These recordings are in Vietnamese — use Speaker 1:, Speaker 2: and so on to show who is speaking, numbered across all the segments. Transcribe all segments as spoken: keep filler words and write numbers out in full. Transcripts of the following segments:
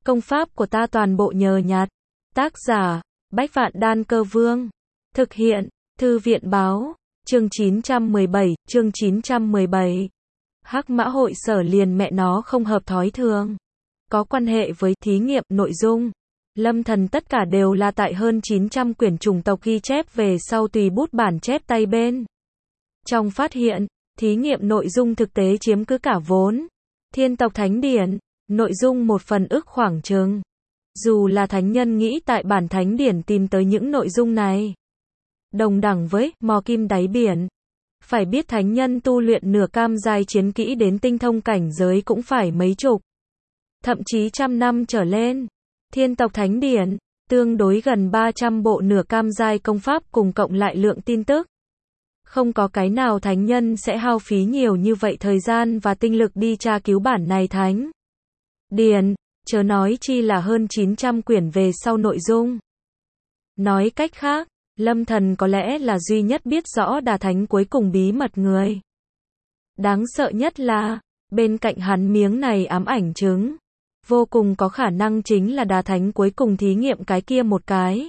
Speaker 1: Công pháp của ta toàn bộ nhờ nhặt. Tác giả, Bách Vạn Đan Cơ Vương. Thực hiện, Thư viện báo, chương chín trăm mười bảy, chương chín trăm mười bảy. Hắc Mã Hội Sở liền mẹ nó không hợp thói thường. Có quan hệ với thí nghiệm nội dung. Lâm Thần tất cả đều là tại hơn chín trăm quyển chủng tộc ghi chép về sau tùy bút bản chép tay bên. Trong phát hiện, thí nghiệm nội dung thực tế chiếm cứ cả vốn. Thiên tộc thánh điển, nội dung một phần ức khoảng chừng. Dù là thánh nhân nghĩ tại bản thánh điển tìm tới những nội dung này. Đồng đẳng với mò kim đáy biển. Phải biết thánh nhân tu luyện nửa cam giai chiến kỹ đến tinh thông cảnh giới cũng phải mấy chục. Thậm chí trăm năm trở lên. Thiên tộc thánh điển, tương đối gần ba trăm bộ nửa cam giai công pháp cùng cộng lại lượng tin tức. Không có cái nào thánh nhân sẽ hao phí nhiều như vậy thời gian và tinh lực đi tra cứu bản này thánh điển, chớ nói chi là hơn chín trăm quyển về sau nội dung. Nói cách khác, Lâm Thần có lẽ là duy nhất biết rõ Đà Thánh cuối cùng bí mật người. Đáng sợ nhất là, bên cạnh hắn miếng này ám ảnh trứng. Vô cùng có khả năng chính là Đà Thánh cuối cùng thí nghiệm cái kia một cái.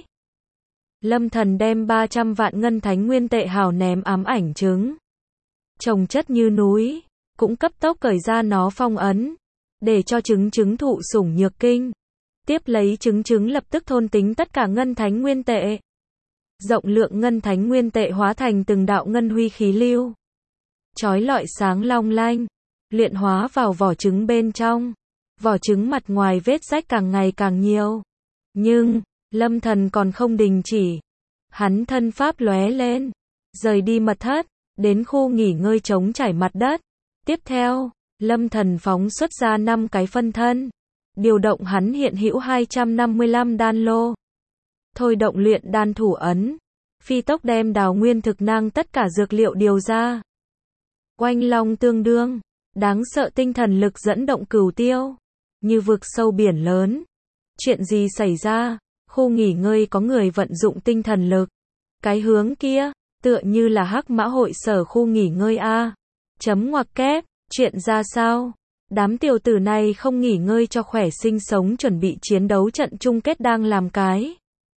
Speaker 1: Lâm Thần đem ba trăm vạn ngân thánh nguyên tệ hào ném ám ảnh trứng. Trồng chất như núi, cũng cấp tốc cởi ra nó phong ấn. Để cho trứng trứng thụ sủng nhược kinh. Tiếp lấy trứng trứng lập tức thôn tính tất cả ngân thánh nguyên tệ. Rộng lượng ngân thánh nguyên tệ hóa thành từng đạo ngân huy khí lưu. Chói lọi sáng long lanh. Luyện hóa vào vỏ trứng bên trong. Vỏ trứng mặt ngoài vết rách càng ngày càng nhiều. Nhưng, Lâm Thần còn không đình chỉ. Hắn thân pháp lóe lên. Rời đi mật thất. Đến khu nghỉ ngơi trống trải mặt đất. Tiếp theo, Lâm Thần phóng xuất ra năm cái phân thân. Điều động hắn hiện hữu hai trăm năm mươi lăm đan lô. Thôi động luyện đan thủ ấn. Phi tốc đem đào nguyên thực năng tất cả dược liệu điều ra. Oanh long tương đương. Đáng sợ tinh thần lực dẫn động cửu tiêu. Như vực sâu biển lớn. Chuyện gì xảy ra? Khu nghỉ ngơi có người vận dụng tinh thần lực. Cái hướng kia, tựa như là Hắc Mã Hội Sở khu nghỉ ngơi A. Chấm ngoặc kép, chuyện ra sao? Đám tiểu tử này không nghỉ ngơi cho khỏe sinh sống chuẩn bị chiến đấu trận chung kết đang làm cái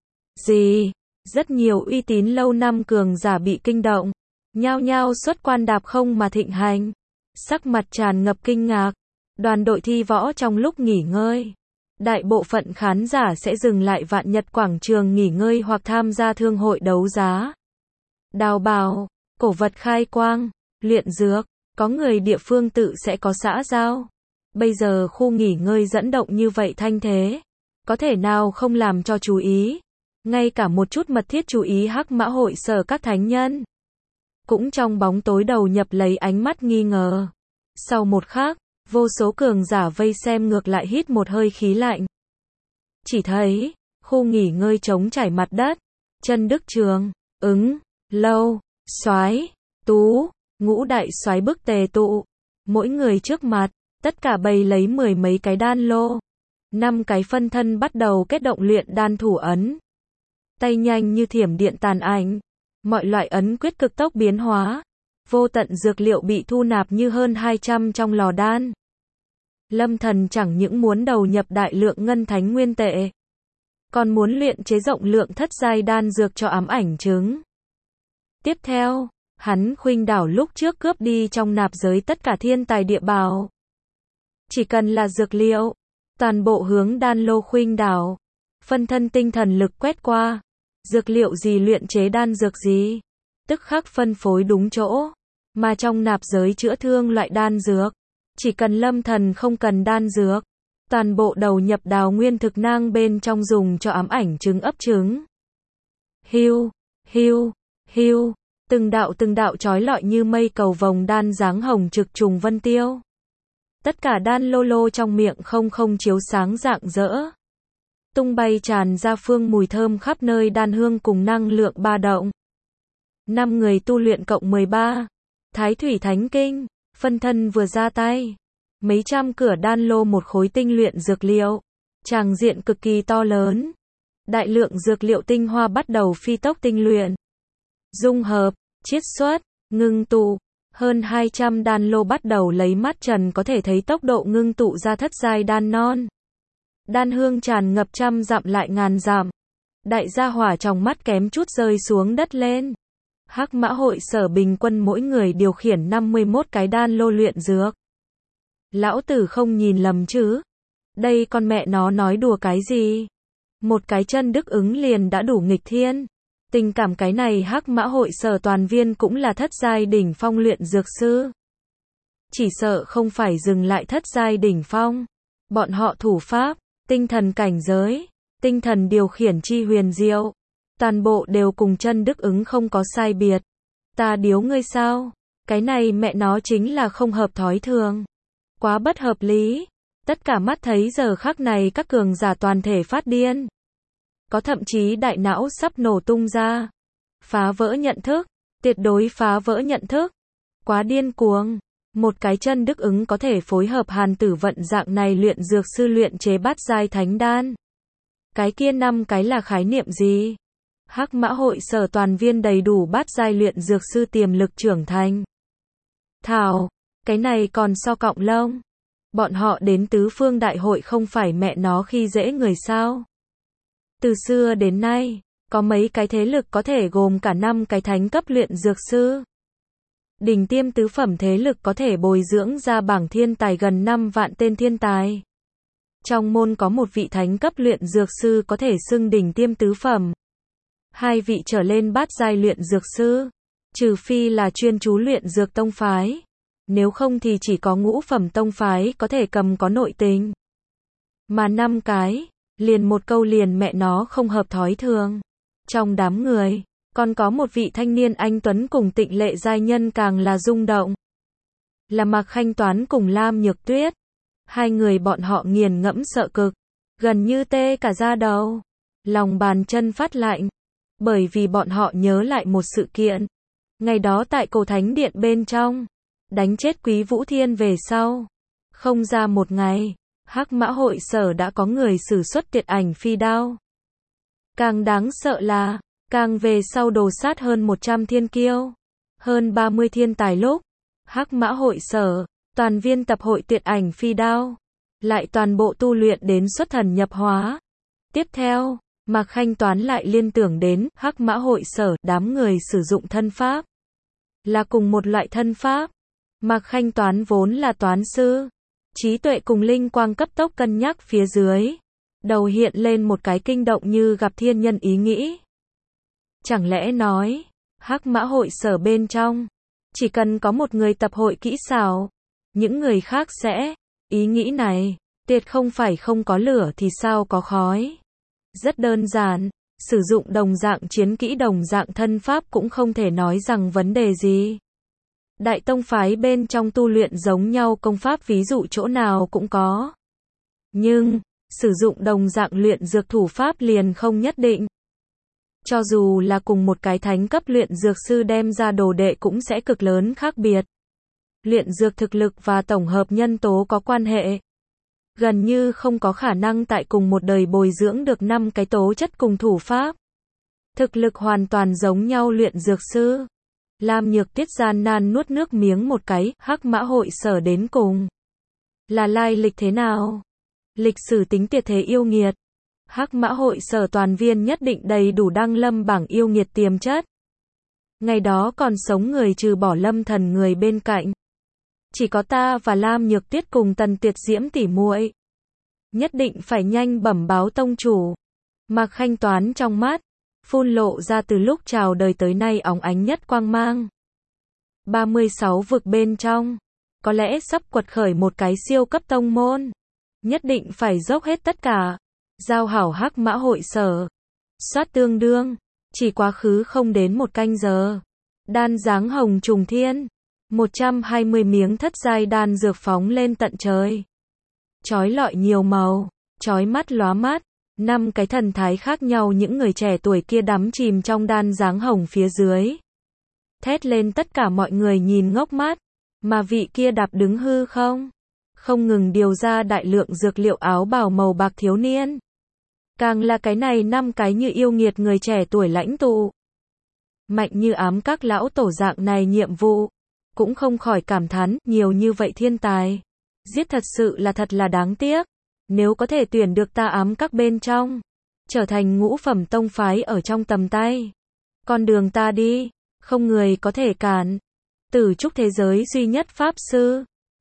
Speaker 1: gì? Rất nhiều uy tín lâu năm cường giả bị kinh động. Nhao nhao xuất quan đạp không mà thịnh hành. Sắc mặt tràn ngập kinh ngạc. Đoàn đội thi võ trong lúc nghỉ ngơi. Đại bộ phận khán giả sẽ dừng lại Vạn Nhật quảng trường nghỉ ngơi hoặc tham gia thương hội đấu giá. Đào bào, cổ vật khai quang, luyện dược, có người địa phương tự sẽ có xã giao. Bây giờ khu nghỉ ngơi dẫn động như vậy thanh thế. Có thể nào không làm cho chú ý. Ngay cả một chút mật thiết chú ý Hắc Mã Hội Sở các thánh nhân. Cũng trong bóng tối đầu nhập lấy ánh mắt nghi ngờ. Sau một khắc, vô số cường giả vây xem ngược lại hít một hơi khí lạnh. Chỉ thấy, khu nghỉ ngơi trống trải mặt đất, chân Đức Trường, Ứng, Lâu, Soái, Tú, ngũ đại soái bức tề tụ. Mỗi người trước mặt, tất cả bày lấy mười mấy cái đan lô. Năm cái phân thân bắt đầu kết động luyện đan thủ ấn. Tay nhanh như thiểm điện tàn ảnh. Mọi loại ấn quyết cực tốc biến hóa. Vô tận dược liệu bị thu nạp như hơn hai trăm trong lò đan. Lâm Thần chẳng những muốn đầu nhập đại lượng ngân thánh nguyên tệ, còn muốn luyện chế rộng lượng thất giai đan dược cho ám ảnh trứng. Tiếp theo, hắn khuynh đảo lúc trước cướp đi trong nạp giới tất cả thiên tài địa bảo. Chỉ cần là dược liệu, toàn bộ hướng đan lô khuynh đảo. Phân thân tinh thần lực quét qua. Dược liệu gì luyện chế đan dược gì. Tức khắc phân phối đúng chỗ. Mà trong nạp giới chữa thương loại đan dược. Chỉ cần Lâm Thần không cần đan dược. Toàn bộ đầu nhập đào nguyên thực năng bên trong dùng cho ám ảnh trứng ấp trứng. Hiu, hiu, hiu. Từng đạo từng đạo chói lọi như mây cầu vồng đan dáng hồng trực trùng vân tiêu. Tất cả đan lô lô trong miệng không không chiếu sáng rạng rỡ. Tung bay tràn ra phương mùi thơm khắp nơi đan hương cùng năng lượng ba động. Năm người tu luyện cộng mười ba. Thái Thủy Thánh Kinh, phân thân vừa ra tay. Mấy trăm cửa đan lô một khối tinh luyện dược liệu. Tràng diện cực kỳ to lớn. Đại lượng dược liệu tinh hoa bắt đầu phi tốc tinh luyện. Dung hợp, chiết xuất, ngưng tụ. Hơn hai trăm đan lô bắt đầu lấy mắt trần có thể thấy tốc độ ngưng tụ ra thất giai đan non. Đan hương tràn ngập trăm dặm lại ngàn dặm. Đại gia hỏa trong mắt kém chút rơi xuống đất lên. Hắc Mã hội Sở bình quân mỗi người điều khiển năm mươi mốt cái đan lô luyện dược. Lão tử không nhìn lầm chứ? Đây con mẹ nó nói đùa cái gì? Một cái chân đức ứng liền đã đủ nghịch thiên. Tình cảm cái này Hắc Mã hội Sở toàn viên cũng là thất giai đỉnh phong luyện dược sư. Chỉ sợ không phải dừng lại thất giai đỉnh phong. Bọn họ thủ pháp, tinh thần cảnh giới, tinh thần điều khiển chi huyền diệu, toàn bộ đều cùng chân đức ứng không có sai biệt. Ta điếu ngươi sao? Cái này mẹ nó chính là không hợp thói thường. Quá bất hợp lý. Tất cả mắt thấy giờ khắc này các cường giả toàn thể phát điên. Có thậm chí đại não sắp nổ tung ra. Phá vỡ nhận thức. Tuyệt đối phá vỡ nhận thức. Quá điên cuồng. Một cái chân đức ứng có thể phối hợp hàn tử vận dạng này luyện dược sư luyện chế bát giai thánh đan. Cái kia năm cái là khái niệm gì? Hắc Mã hội Sở toàn viên đầy đủ bát giai luyện dược sư tiềm lực trưởng thành. Thảo, cái này còn so cọng lông. Bọn họ đến tứ phương đại hội không phải mẹ nó khi dễ người sao? Từ xưa đến nay, có mấy cái thế lực có thể gồm cả năm cái thánh cấp luyện dược sư. Đỉnh tiêm tứ phẩm thế lực có thể bồi dưỡng ra bảng thiên tài gần năm vạn tên thiên tài. Trong môn có một vị thánh cấp luyện dược sư có thể xưng đỉnh tiêm tứ phẩm. Hai vị trở lên bát giai luyện dược sư. Trừ phi là chuyên chú luyện dược tông phái. Nếu không thì chỉ có ngũ phẩm tông phái có thể cầm có nội tình. Mà năm cái, liền một câu liền mẹ nó không hợp thói thường. Trong đám người, còn có một vị thanh niên anh tuấn cùng Tịnh Lệ giai nhân càng là rung động. Là Mạc Khanh Toán cùng Lam Nhược Tuyết. Hai người bọn họ nghiền ngẫm sợ cực, gần như tê cả da đầu, lòng bàn chân phát lạnh, bởi vì bọn họ nhớ lại một sự kiện. Ngày đó tại Cổ Thánh Điện bên trong, đánh chết Quý Vũ Thiên về sau, không ra một ngày, Hắc Mã hội Sở đã có người sử xuất tuyệt ảnh phi đao. Càng đáng sợ là, càng về sau đồ sát hơn một trăm thiên kiêu, hơn ba mươi thiên tài lúc, Hắc Mã hội Sở, toàn viên tập hội tuyệt ảnh phi đao, lại toàn bộ tu luyện đến xuất thần nhập hóa. Tiếp theo, Mạc Khanh Toán lại liên tưởng đến Hắc Mã hội Sở, đám người sử dụng thân pháp, là cùng một loại thân pháp. Mạc Khanh Toán vốn là toán sư, trí tuệ cùng linh quang cấp tốc cân nhắc phía dưới, đầu hiện lên một cái kinh động như gặp thiên nhân ý nghĩ. Chẳng lẽ nói, Hắc Mã hội Sở bên trong, chỉ cần có một người tập hội kỹ xảo, những người khác sẽ, ý nghĩ này, tuyệt không phải không có lửa thì sao có khói. Rất đơn giản, sử dụng đồng dạng chiến kỹ đồng dạng thân pháp cũng không thể nói rằng vấn đề gì. Đại tông phái bên trong tu luyện giống nhau công pháp ví dụ chỗ nào cũng có. Nhưng, sử dụng đồng dạng luyện dược thủ pháp liền không nhất định. Cho dù là cùng một cái thánh cấp luyện dược sư đem ra đồ đệ cũng sẽ cực lớn khác biệt. Luyện dược thực lực và tổng hợp nhân tố có quan hệ. Gần như không có khả năng tại cùng một đời bồi dưỡng được năm cái tố chất cùng thủ pháp. Thực lực hoàn toàn giống nhau luyện dược sư. Lam Nhược Tuyết gian nan nuốt nước miếng một cái, Hắc Mã hội Sở đến cùng. Là lai lịch thế nào? Lịch sử tính tuyệt thế yêu nghiệt. Hắc Mã hội Sở toàn viên nhất định đầy đủ đăng lâm bảng yêu nghiệt tiềm chất. Ngày đó còn sống người trừ bỏ Lâm Thần người bên cạnh. Chỉ có ta và Lam Nhược Tuyết cùng Tần Tuyệt Diễm tỉ muội. Nhất định phải nhanh bẩm báo tông chủ. Mạc Khanh Toán trong mắt, phun lộ ra từ lúc chào đời tới nay óng ánh nhất quang mang. ba mươi sáu vực bên trong, có lẽ sắp quật khởi một cái siêu cấp tông môn. Nhất định phải dốc hết tất cả. Giao hảo Hắc Mã hội Sở. Soát tương đương, chỉ quá khứ không đến một canh giờ. Đan dáng hồng trùng thiên. một trăm hai mươi miếng thất giai đan dược phóng lên tận trời. Chói lọi nhiều màu, chói mắt lóa mắt. Năm cái thần thái khác nhau những người trẻ tuổi kia đắm chìm trong đan dáng hồng phía dưới. Thét lên tất cả mọi người nhìn ngốc mắt. Mà vị kia đạp đứng hư không? Không ngừng điều ra đại lượng dược liệu áo bào màu bạc thiếu niên. Càng là cái này năm cái như yêu nghiệt người trẻ tuổi lãnh tụ. Mạnh như ám các lão tổ dạng này nhiệm vụ. Cũng không khỏi cảm thán, nhiều như vậy thiên tài. Giết thật sự là thật là đáng tiếc. Nếu có thể tuyển được ta ám các bên trong, trở thành ngũ phẩm tông phái ở trong tầm tay. Con đường ta đi, không người có thể cản. Tử trúc thế giới duy nhất pháp sư.